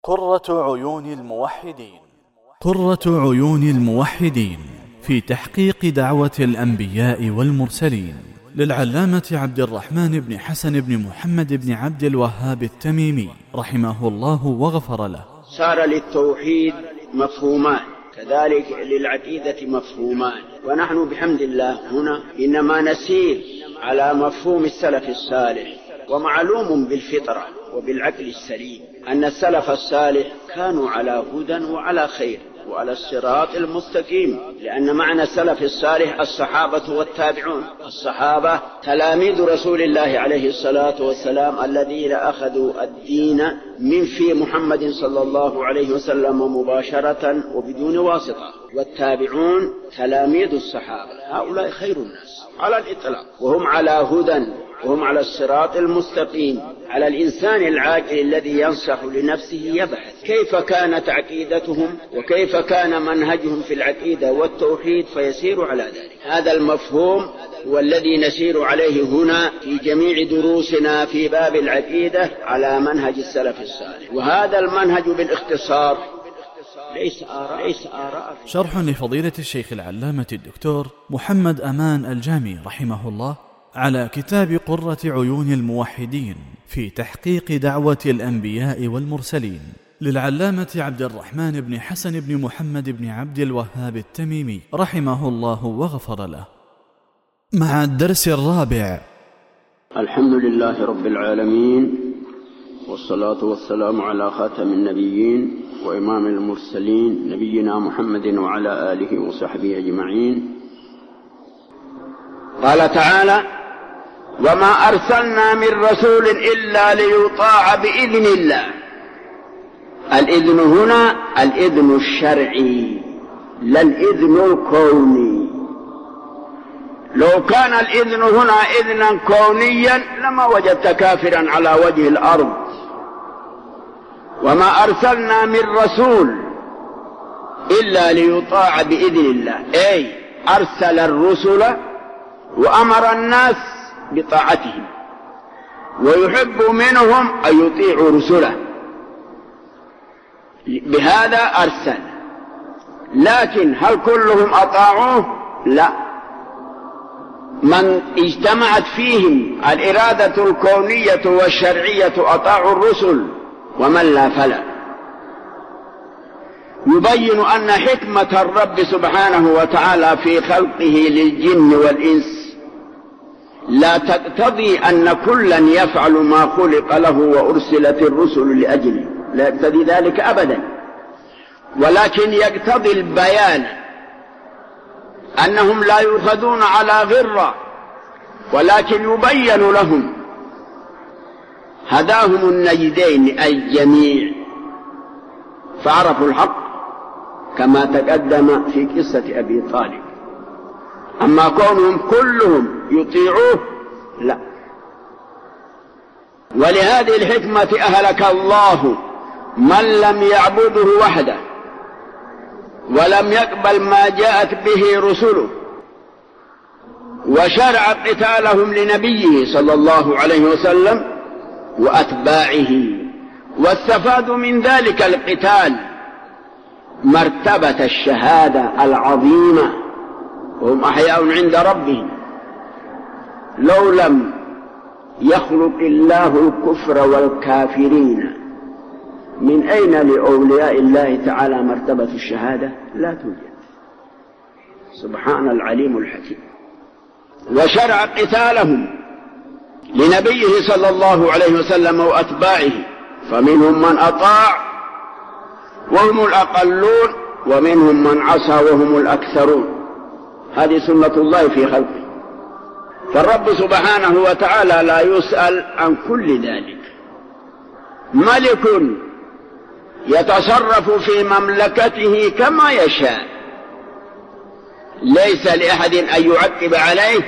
قرة عيون الموحدين. قرة عيون الموحدين في تحقيق دعوة الأنبياء والمرسلين، للعلامة عبد الرحمن بن حسن بن محمد بن عبد الوهاب التميمي رحمه الله وغفر له. صار للتوحيد مفهومان، كذلك للعقيدة مفهومان، ونحن بحمد الله هنا إنما نسير على مفهوم السلف الصالح. ومعلوم بالفطرة وبالعقل السليم أن السلف الصالح كانوا على هدى وعلى خير وعلى الصراط المستقيم، لأن معنى السلف الصالح الصحابة والتابعون. الصحابة تلاميذ رسول الله عليه الصلاة والسلام الذين أخذوا الدين من في محمد صلى الله عليه وسلم مباشرة وبدون واسطة، والتابعون تلاميذ الصحابة. هؤلاء خير الناس على الإطلاق، وهم على هدى وهم على الصراط المستقيم. على الإنسان العاقل الذي ينصح لنفسه يبحث كيف كانت عقيدتهم وكيف كان منهجهم في العقيدة والتوحيد فيسير على ذلك. هذا المفهوم هو الذي نسير عليه هنا في جميع دروسنا في باب العقيدة على منهج السلف الصالح، وهذا المنهج بالاختصار ليس آراء. شرح لفضيلة الشيخ العلامة الدكتور محمد أمان الجامي رحمه الله على كتاب قرة عيون الموحدين في تحقيق دعوة الأنبياء والمرسلين، للعلامة عبد الرحمن بن حسن بن محمد بن عبد الوهاب التميمي رحمه الله وغفر له. مع الدرس الرابع. الحمد لله رب العالمين، والصلاة والسلام على خاتم النبيين وإمام المرسلين نبينا محمد وعلى آله وصحبه أجمعين. قال تعالى: وما أرسلنا من رسول إلا ليطاع بإذن الله. الإذن هنا الإذن الشرعي لا الإذن الكوني. لو كان الإذن هنا إذنا كونيا لما وجدت كافرا على وجه الأرض. وما أرسلنا من رسول إلا ليطاع بإذن الله، أي أرسل الرسل وأمر الناس بطاعتهم، ويحب منهم أن يطيعوا رسله، بهذا أرسل. لكن هل كلهم أطاعوه؟ لا، من اجتمعت فيهم الإرادة الكونية والشرعية أطاعوا الرسل، ومن لا فلا. يبين أن حكمة الرب سبحانه وتعالى في خلقه للجن والإنس لا تقتضي أن كلا يفعل ما خلق له وأرسلت الرسل لأجله، لا يقتضي ذلك أبدا، ولكن يقتضي البيان أنهم لا يؤخذون على غرة، ولكن يبين لهم. هداهم النجدين أي الجميع فعرفوا الحق كما تقدم في قصة أبي طالب. أما كونهم كلهم يطيعوه لا. ولهذه الحكمة أهلك الله من لم يعبده وحده ولم يقبل ما جاءت به رسله، وشرع قتالهم لنبيه صلى الله عليه وسلم وأتباعه. واستفادوا من ذلك القتال مرتبة الشهادة العظيمة، وهم أحياء عند ربهم. لو لم يخلق الله الكفر والكافرين من أين لأولياء الله تعالى مرتبة الشهادة؟ لا توجد. سبحان العليم الحكيم. وشرع قتالهم لنبيه صلى الله عليه وسلم وأتباعه، فمنهم من أطاع وهم الأقلون، ومنهم من عصى وهم الأكثرون. هذه سنة الله في خلقه، فالرب سبحانه وتعالى لا يسأل عن كل ذلك. ملك يتصرف في مملكته كما يشاء، ليس لأحد أن يعقب عليه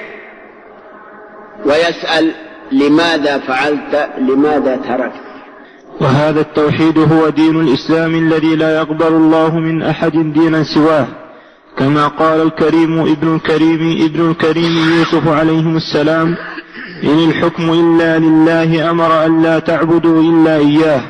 ويسأل لماذا فعلت، لماذا تركت. وهذا التوحيد هو دين الإسلام الذي لا يقبل الله من أحد دينا سواه، كما قال ابن الكريم يوسف عليهم السلام: إن الحكم إلا لله أمر أن لا تعبدوا إلا إياه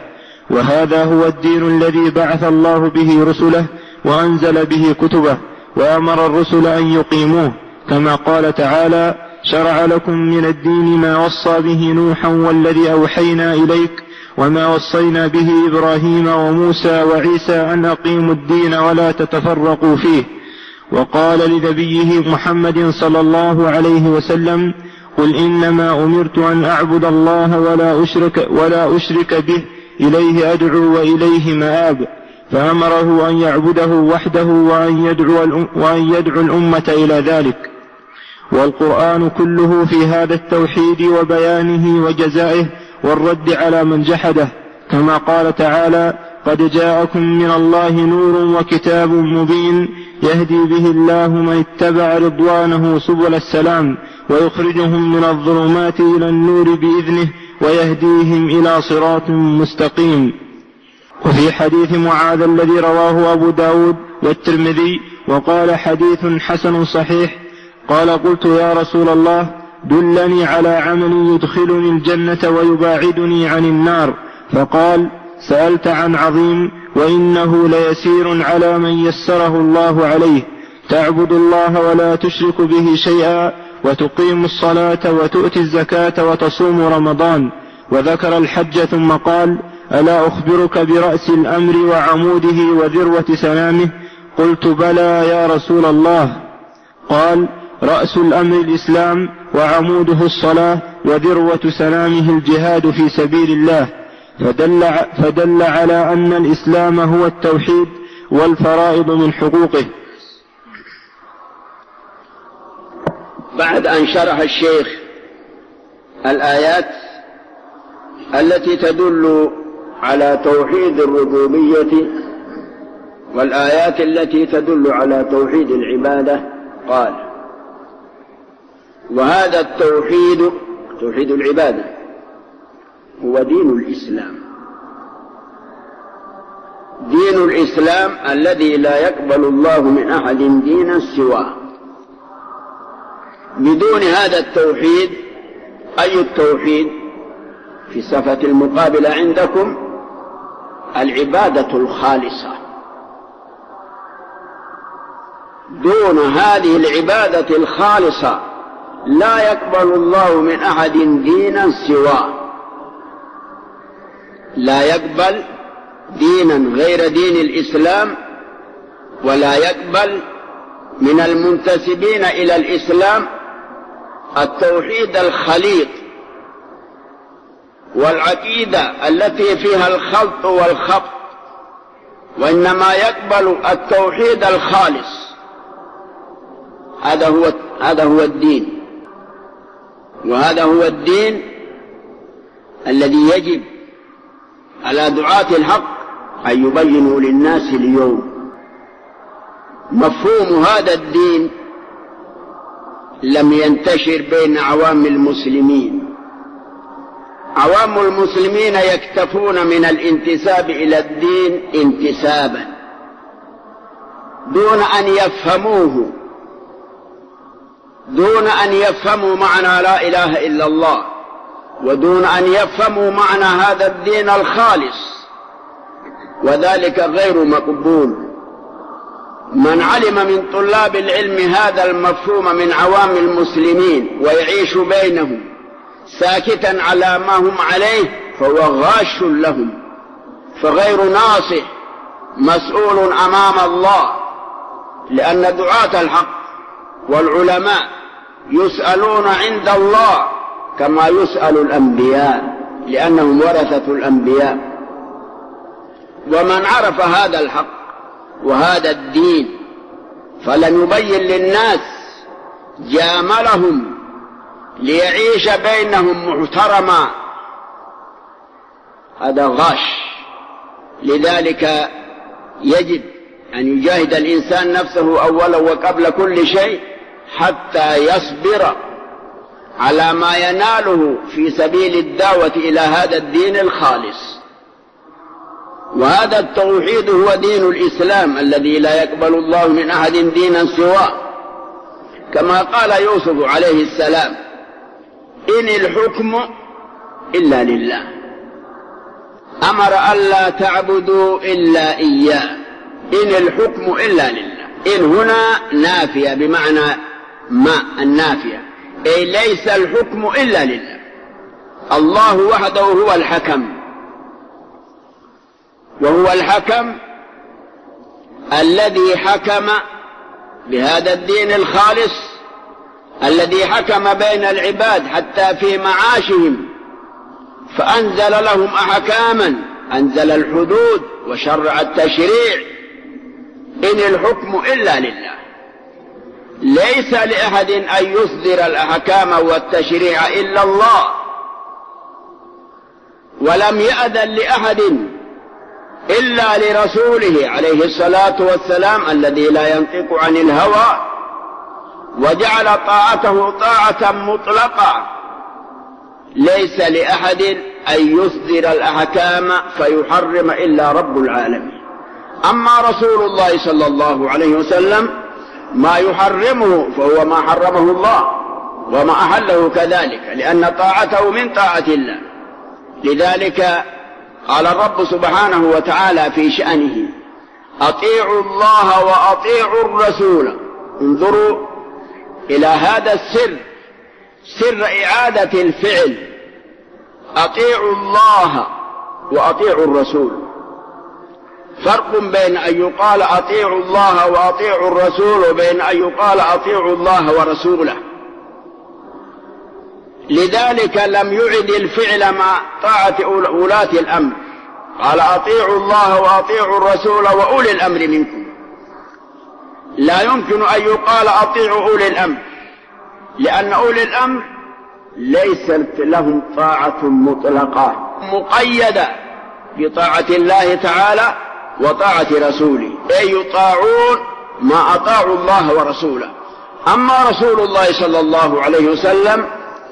وهذا هو الدين الذي بعث الله به رسله وأنزل به كتبه وأمر الرسل أن يقيموه، كما قال تعالى: شرع لكم من الدين ما وصى به نوحا والذي أوحينا إليك وما وصينا به إبراهيم وموسى وعيسى أن أقيموا الدين ولا تتفرقوا فيه. وقال لنبيه محمد صلى الله عليه وسلم: قل إنما أمرت أن أعبد الله ولا أشرك به، إليه أدعو وإليه مآب. فأمره أن يعبده وحده وأن يدعو الأمة إلى ذلك. والقرآن كله في هذا التوحيد وبيانه وجزائه والرد على من جحده، كما قال تعالى: قد جاءكم من الله نور وكتاب مبين يهدي به الله من اتبع رضوانه سبل السلام ويخرجهم من الظلمات إلى النور بإذنه ويهديهم إلى صراط مستقيم. وفي حديث معاذ الذي رواه أبو داود والترمذي وقال: حديث حسن صحيح، قال: قلت يا رسول الله دلني على عمل يدخلني الجنة ويباعدني عن النار. فقال: سألت عن عظيم، وإنه ليسير على من يسره الله عليه: تعبد الله ولا تشرك به شيئا وتقيم الصلاة وتؤتي الزكاة وتصوم رمضان. وذكر الحج ثم قال: ألا أخبرك برأس الأمر وعموده وذروة سنامه؟ قلت: بلى يا رسول الله. قال: رأس الأمر الإسلام وعموده الصلاة وذروة سنامه الجهاد في سبيل الله. فدل على أن الإسلام هو التوحيد والفرائض من حقوقه. بعد أن شرح الشيخ الآيات التي تدل على توحيد الربوبية والآيات التي تدل على توحيد العبادة، قال: وهذا التوحيد، توحيد العبادة، هو دين الإسلام. دين الإسلام الذي لا يقبل الله من أحد دينا سواه. بدون هذا التوحيد، أي التوحيد؟ في صفة المقابلة عندكم العبادة الخالصة. دون هذه العبادة الخالصة لا يقبل الله من أحد دينا سواه. لا يقبل دينا غير دين الإسلام، ولا يقبل من المنتسبين إلى الإسلام التوحيد الخليط والعقيدة التي فيها الخلط والخبط، وإنما يقبل التوحيد الخالص. هذا هو الدين، وهذا هو الدين الذي يجب على دعاة الحق أن يبينوا للناس اليوم. مفهوم هذا الدين لم ينتشر بين عوام المسلمين. عوام المسلمين يكتفون من الانتساب إلى الدين انتسابا دون أن يفهموه، دون أن يفهموا معنى لا إله إلا الله، ودون أن يفهموا معنى هذا الدين الخالص، وذلك غير مقبول. من علم من طلاب العلم هذا المفهوم من عوام المسلمين ويعيش بينهم ساكتا على ما هم عليه فهو غاش لهم، فغير ناصح مسؤول أمام الله، لأن دعاة الحق والعلماء يسألون عند الله كما يسأل الأنبياء، لأنهم ورثة الأنبياء. ومن عرف هذا الحق وهذا الدين فلن يبين للناس جاملهم ليعيش بينهم محترما، هذا غاش. لذلك يجب أن يجاهد الإنسان نفسه أولا وقبل كل شيء حتى يصبر على ما يناله في سبيل الدعوة إلى هذا الدين الخالص. وهذا التوحيد هو دين الإسلام الذي لا يقبل الله من أحد دينا سواه، كما قال يوسف عليه السلام: إن الحكم إلا لله. أمر ألا تعبدوا إلا إياه إن الحكم إلا لله. إن هنا نافية بمعنى ما النافية، أي ليس الحكم إلا لله. الله وحده هو الحكم، وهو الحكم الذي حكم بهذا الدين الخالص، الذي حكم بين العباد حتى في معاشهم، فأنزل لهم أحكاما، أنزل الحدود وشرع التشريع. إن الحكم إلا لله، ليس لأحد أن يصدر الأحكام والتشريع إلا الله، ولم يأذن لأحد إلا لرسوله عليه الصلاة والسلام الذي لا ينطق عن الهوى، وجعل طاعته طاعة مطلقة. ليس لأحد أن يصدر الأحكام فيحرم إلا رب العالمين. أما رسول الله صلى الله عليه وسلم ما يحرمه فهو ما حرمه الله، وما أحله كذلك، لأن طاعته من طاعة الله. لذلك قال الرب سبحانه وتعالى في شأنه: أطيعوا الله وأطيعوا الرسول. انظروا إلى هذا السر، سر إعادة الفعل. أطيعوا الله وأطيعوا الرسول. فرق بين أن يقال أطيعوا الله وأطيعوا الرسول وبين أن يقال أطيعوا الله ورسوله. لذلك لم يعد الفعل مع طاعة ولاة الأمر، قال أطيعوا الله وأطيعوا الرسول وأولي الأمر منكم. لا يمكن أن يقال أطيعوا أولي الأمر، لأن أولي الأمر ليست لهم طاعة مطلقة مقيدة بطاعة الله تعالى وطاعة رسوله، أي يطاعون ما أطاعوا الله ورسوله. أما رسول الله صلى الله عليه وسلم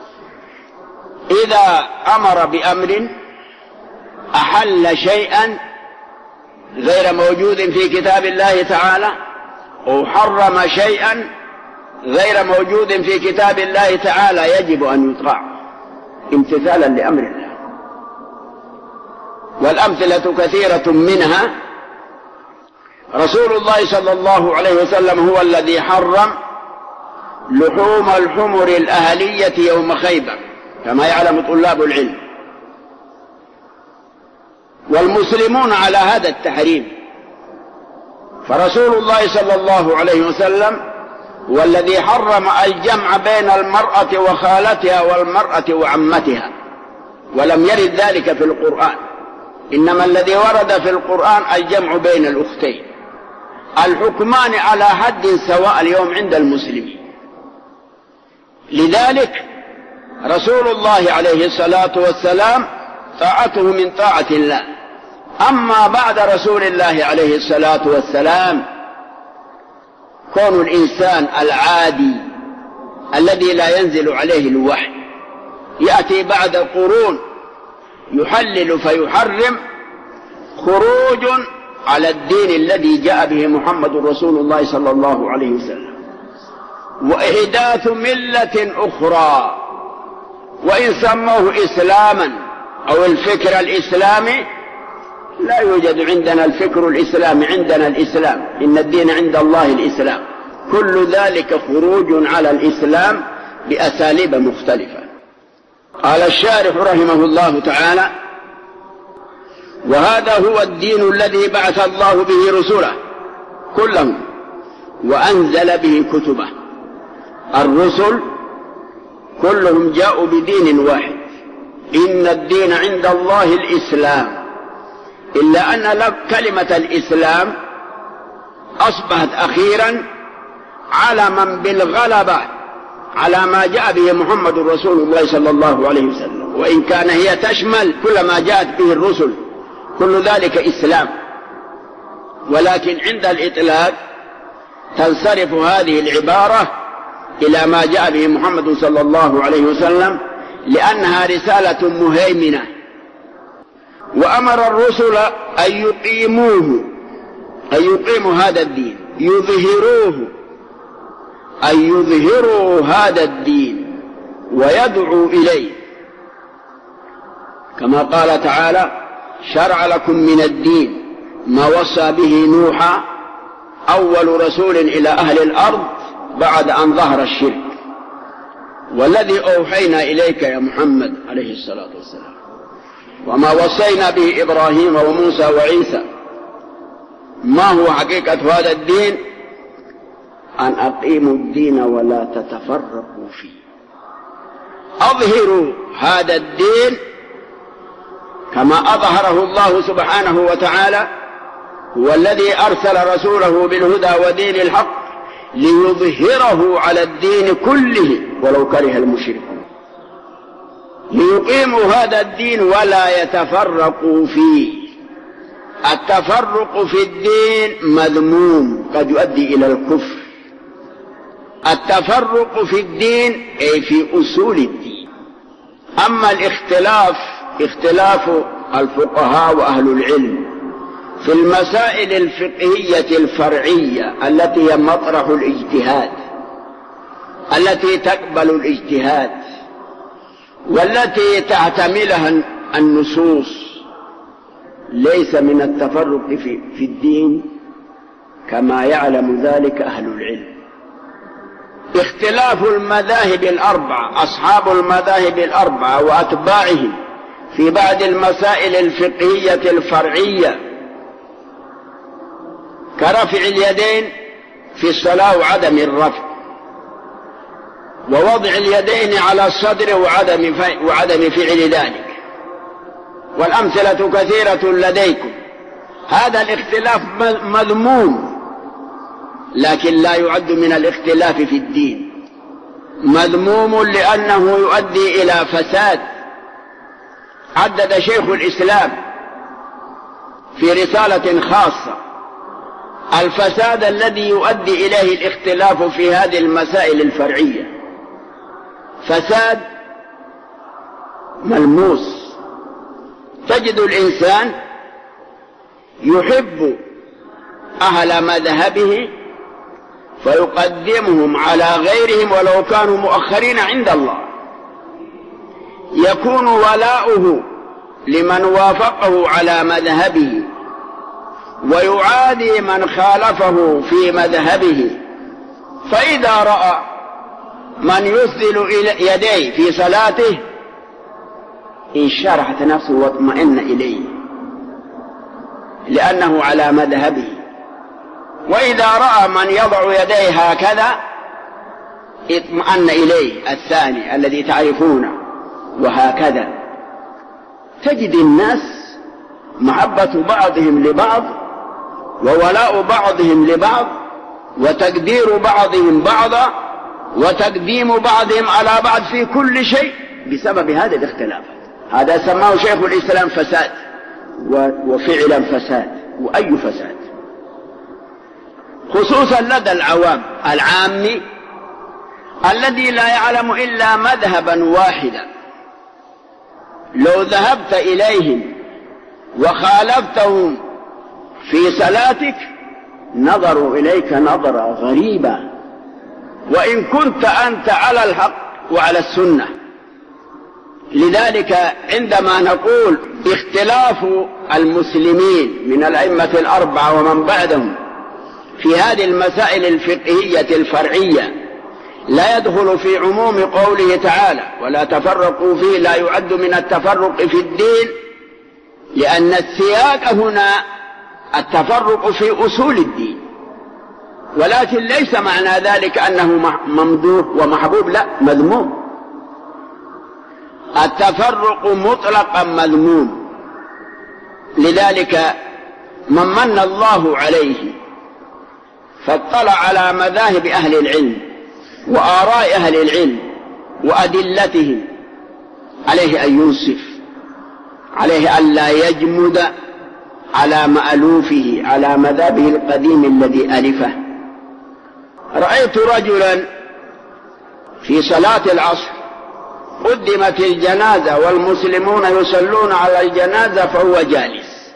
إذا أمر بأمر أحل شيئا غير موجود في كتاب الله تعالى، أو حرم شيئا غير موجود في كتاب الله تعالى، يجب أن يطاع امتثالا لأمر الله. والأمثلة كثيرة، منها رسول الله صلى الله عليه وسلم هو الذي حرم لحوم الحمر الأهلية يوم خيبر كما يعلم طلاب العلم، والمسلمون على هذا التحريم. فرسول الله صلى الله عليه وسلم هو الذي حرم الجمع بين المرأة وخالتها والمرأة وعمتها، ولم يرد ذلك في القرآن، إنما الذي ورد في القرآن الجمع بين الأختين. الحكمان على حد سواء اليوم عند المسلمين. لذلك رسول الله عليه الصلاة والسلام طاعته من طاعة الله. أما بعد رسول الله عليه الصلاة والسلام كون الإنسان العادي الذي لا ينزل عليه الوحي يأتي بعد قرون يحلل فيحرم، خروج على الدين الذي جاء به محمد رسول الله صلى الله عليه وسلم، وإحداث ملة أخرى. وإن سموه إسلاما أو الفكر الإسلامي، لا يوجد عندنا الفكر الإسلامي، عندنا الإسلام، إن الدين عند الله الإسلام. كل ذلك خروج على الإسلام بأساليب مختلفة. قال الشارح رحمه الله تعالى: وهذا هو الدين الذي بعث الله به رسله كلهم وأنزل به كتبه. الرسل كلهم جاءوا بدين واحد، إن الدين عند الله الإسلام، إلا أن كلمة الإسلام أصبحت أخيرا علما بالغلبة على ما جاء به محمد رسول الله صلى الله عليه وسلم، وإن كان هي تشمل كل ما جاءت به الرسل، كل ذلك إسلام، ولكن عند الإطلاق تنصرف هذه العبارة إلى ما جاء به محمد صلى الله عليه وسلم، لأنها رسالة مهيمنة. وأمر الرسل أن يقيموا هذا الدين، أن يظهروا هذا الدين ويدعوا إليه، كما قال تعالى: شرع لكم من الدين ما وصى به نوحا أول رسول إلى أهل الأرض بعد أن ظهر الشرك، والذي أوحينا إليك يا محمد عليه الصلاة والسلام وما وصينا به إبراهيم وموسى وعيسى. ما هو حقيقة هذا الدين؟ أن أقيموا الدين ولا تتفرقوا فيه. أظهروا هذا الدين كما أظهره الله سبحانه وتعالى، هو الذي أرسل رسوله بالهدى ودين الحق ليظهره على الدين كله ولو كره المشركون، ليقيموا هذا الدين ولا يتفرقوا فيه. التفرق في الدين مذموم قد يؤدي إلى الكفر. التفرق في الدين أي في أصول الدين. أما الاختلاف اختلاف الفقهاء وأهل العلم في المسائل الفقهية الفرعية التي هي مطرح الاجتهاد، التي تقبل الاجتهاد والتي تعتملها النصوص، ليس من التفرق في الدين كما يعلم ذلك أهل العلم. اختلاف المذاهب الأربعة، أصحاب المذاهب الأربعة وأتباعهم في بعض المسائل الفقهية الفرعية كرفع اليدين في الصلاة وعدم الرفع، ووضع اليدين على الصدر وعدم فعل ذلك، والأمثلة كثيرة لديكم. هذا الاختلاف مذموم، لكن لا يعد من الاختلاف في الدين. مذموم لأنه يؤدي إلى فساد. عدد شيخ الإسلام في رسالة خاصة الفساد الذي يؤدي إليه الاختلاف في هذه المسائل الفرعية، فساد ملموس. تجد الإنسان يحب أهل مذهبه فيقدمهم على غيرهم ولو كانوا مؤخرين عند الله، يكون ولاؤه لمن وافقه على مذهبه ويعادي من خالفه في مذهبه. فإذا رأى من يسدل يديه في صلاته انشرحت نفسه واطمئن إليه لأنه على مذهبه، وإذا رأى من يضع يديه هكذا اطمئن إليه الثاني الذي تعرفونه، وهكذا. تجد الناس محبة بعضهم لبعض وولاء بعضهم لبعض وتقدير بعضهم بعضا وتقديم بعضهم على بعض في كل شيء بسبب هذه الاختلافات. هذا سماه شيخ الإسلام فساد، وفعلا فساد. وأي فساد؟ خصوصا لدى العوام، العامي الذي لا يعلم إلا مذهبا واحدا، لو ذهبت إليهم وخالفتهم في صلاتك نظروا إليك نظرة غريبة، وإن كنت أنت على الحق وعلى السنة. لذلك عندما نقول اختلاف المسلمين من الأئمة الأربعة ومن بعدهم في هذه المسائل الفقهية الفرعية لا يدخل في عموم قوله تعالى ولا تفرقوا فيه، لا يعد من التفرق في الدين، لأن السياق هنا التفرق في أصول الدين، ولكن ليس معنى ذلك أنه ممدوح ومحبوب، لا، مذموم. التفرق مطلقا مذموم. لذلك من من الله عليه فاطلع على مذاهب أهل العلم وآراء أهل العلم وأدلتهم عليه أن ينصف، عليه أن لا يجمد على مألوفه، على مذهبه القديم الذي ألفه. رأيت رجلا في صلاة العصر قدمت الجنازة والمسلمون يصلون على الجنازة فهو جالس،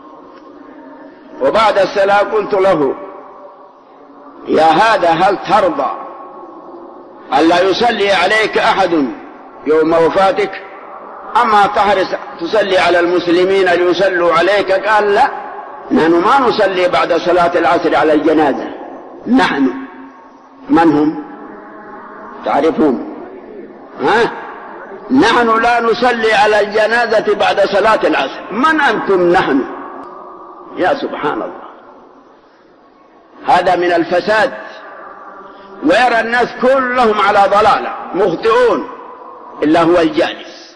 وبعد الصلاة قلت له يا هذا هل ترضى ألا يصلي عليك أحد يوم وفاتك؟ أما تحرص تصلي على المسلمين ليصلوا عليك؟ قال لا، نحن ما نصلي بعد صلاة العصر على الجنازة. نحن من هم؟ تعرفون؟ ها؟ نحن لا نصلي على الجنازة بعد صلاة العصر. من أنتم نحن؟ يا سبحان الله، هذا من الفساد. ويرى الناس كلهم على ضلالة مخطئون إلا هو الجالس.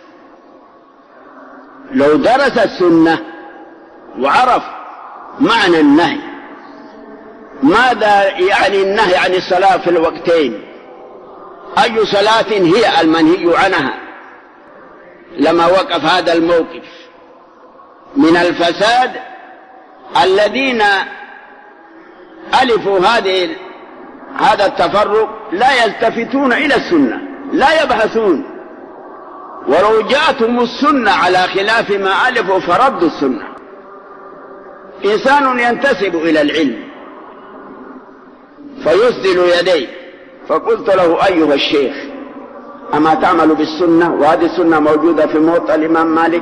لو درس السنة وعرف معنى النهي، ماذا يعني النهي عن الصلاة في الوقتين، أي صلاة هي المنهي عنها، لما وقف هذا الموقف من الفساد. الذين ألفوا هذا التفرق لا يلتفتون إلى السنة، لا يبحثون. ولو جاءتهم السنة على خلاف ما ألفوا فردوا السنة. إنسان ينتسب إلى العلم فيسدل يديه، فقلت له أيها الشيخ أما تعمل بالسنة؟ وهذه السنة موجودة في موطأ الإمام مالك،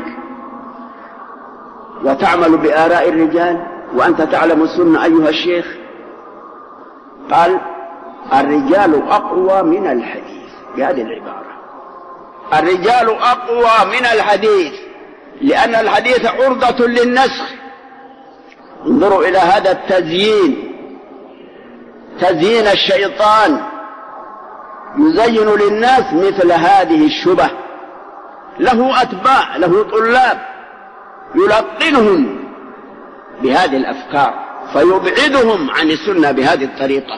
وتعمل بآراء الرجال وأنت تعلم السنة أيها الشيخ. قال الرجال أقوى من الحديث، بهذه العبارة، الرجال أقوى من الحديث، لأن الحديث عرضة للنسخ. انظروا إلى هذا التزيين، تزيين الشيطان، يزين للناس مثل هذه الشبه. له أتباع، له طلاب يلقنهم بهذه الأفكار فيبعدهم عن السنة بهذه الطريقة.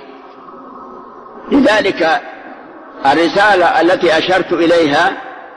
لذلك الرسالة التي أشرت إليها،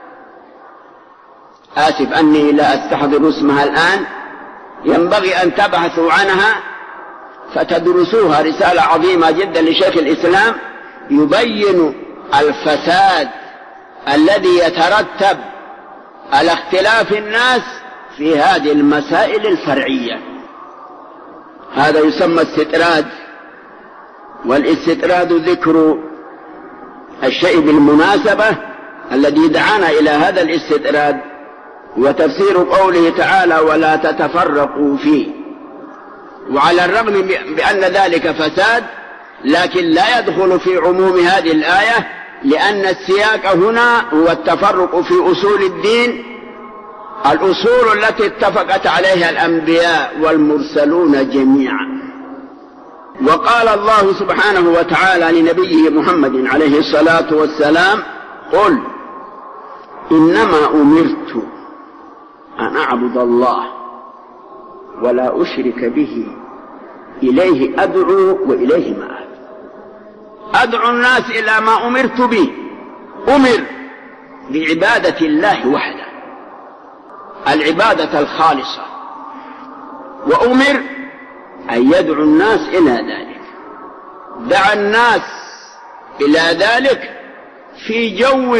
آسف أني لا أستحضر اسمها الآن، ينبغي أن تبحثوا عنها فتدرسوها. رسالة عظيمة جدا لشيخ الإسلام يبين الفساد الذي يترتب على اختلاف الناس في هذه المسائل الفرعية. هذا يسمى استطراد، والاستطراد ذكر الشيء بالمناسبة الذي دعانا إلى هذا الاستطراد، وتفسير قوله تعالى ولا تتفرقوا فيه. وعلى الرغم بأن ذلك فساد، لكن لا يدخل في عموم هذه الآية، لأن السياق هنا هو التفرق في أصول الدين، الأصول التي اتفقت عليها الأنبياء والمرسلون جميعا. وقال الله سبحانه وتعالى لنبيه محمد عليه الصلاة والسلام قل إنما أمرت أن أعبد الله ولا أشرك به إليه أدعو وإليه مآب. أدعو الناس إلى ما أمرت به. أمر بعبادة الله وحده، العبادة الخالصة، وأمر أن يدعو الناس إلى ذلك. دعا الناس إلى ذلك في جو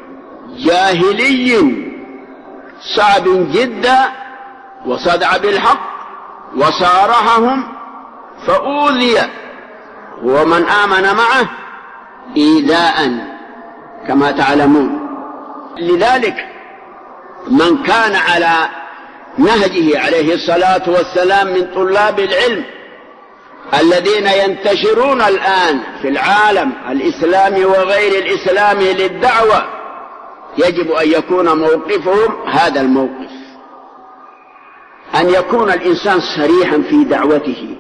جاهلي صعب جدا، وصدع بالحق وصارحهم فأوذي ومن آمن معه إيذاء كما تعلمون. لذلك من كان على نهجه عليه الصلاة والسلام من طلاب العلم الذين ينتشرون الآن في العالم الإسلامي وغير الإسلامي للدعوة، يجب أن يكون موقفهم هذا الموقف، أن يكون الإنسان صريحا في دعوته.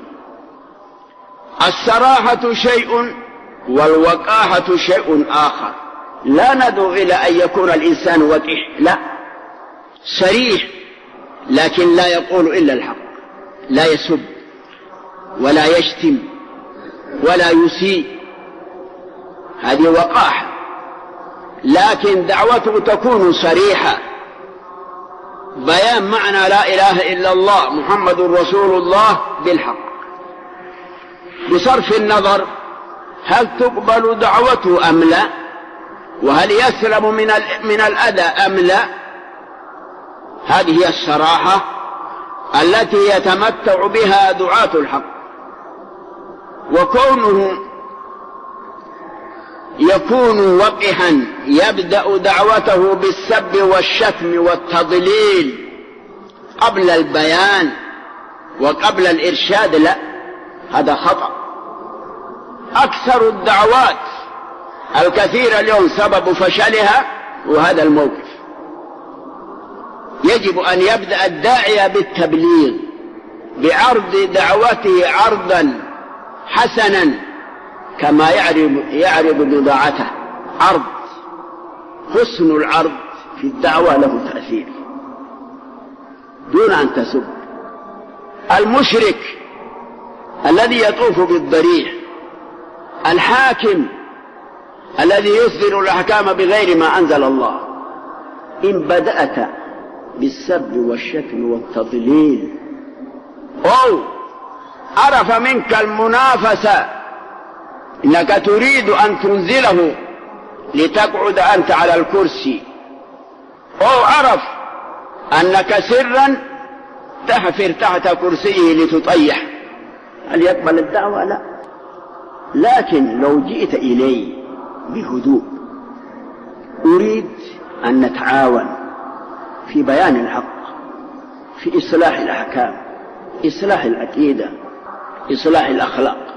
الصراحة شيء والوقاحة شيء آخر. لا ندعو إلى أن يكون الإنسان وقح، لا، صريح لكن لا يقول إلا الحق، لا يسب ولا يشتم ولا يسيء، هذه وقاحة. لكن دعوته تكون صريحة، بيان معنى لا إله إلا الله محمد رسول الله بالحق، بصرف النظر هل تقبل دعوته أم لا، وهل يسلم من الأذى أم لا. هذه هي الصراحة التي يتمتع بها دعاة الحق. وكونه يكون وقحا يبدأ دعوته بالسب والشتم والتضليل قبل البيان وقبل الإرشاد، لا، هذا خطأ. أكثر الدعوات الكثيرة اليوم سبب فشلها وهذا الموقف. يجب أن يبدأ الداعية بالتبليغ بعرض دعوته عرضا حسنا كما يعرض بضاعته. عرض، حسن العرض في الدعوة له تأثير دون أن تسب. المشرك الذي يطوف بالضريح، الحاكم الذي يصدر الأحكام بغير ما أنزل الله، إن بدأت بالسب والشتم والتضليل أو عرف منك المنافسة، إنك تريد أن تنزله لتقعد أنت على الكرسي، أو عرف أنك سرا تحفر تحت كرسيه لتطيح، هل يقبل الدعوة؟ لا. لكن لو جئت إليه بهدوء، أريد أن نتعاون في بيان الحق، في إصلاح الأحكام، إصلاح العقيدة، إصلاح الأخلاق.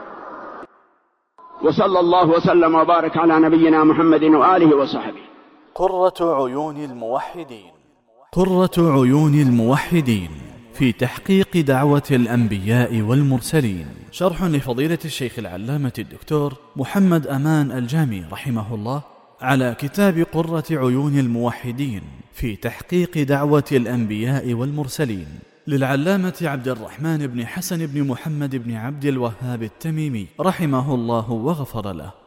وصلى الله وسلم وبارك على نبينا محمد وآله وصحبه. قرة عيون الموحدين. قرة عيون الموحدين في تحقيق دعوة الأنبياء والمرسلين، شرح لفضيلة الشيخ العلامة الدكتور محمد أمان الجامي رحمه الله على كتاب قرة عيون الموحدين في تحقيق دعوة الأنبياء والمرسلين للعلامة عبد الرحمن بن حسن بن محمد بن عبد الوهاب التميمي رحمه الله وغفر له.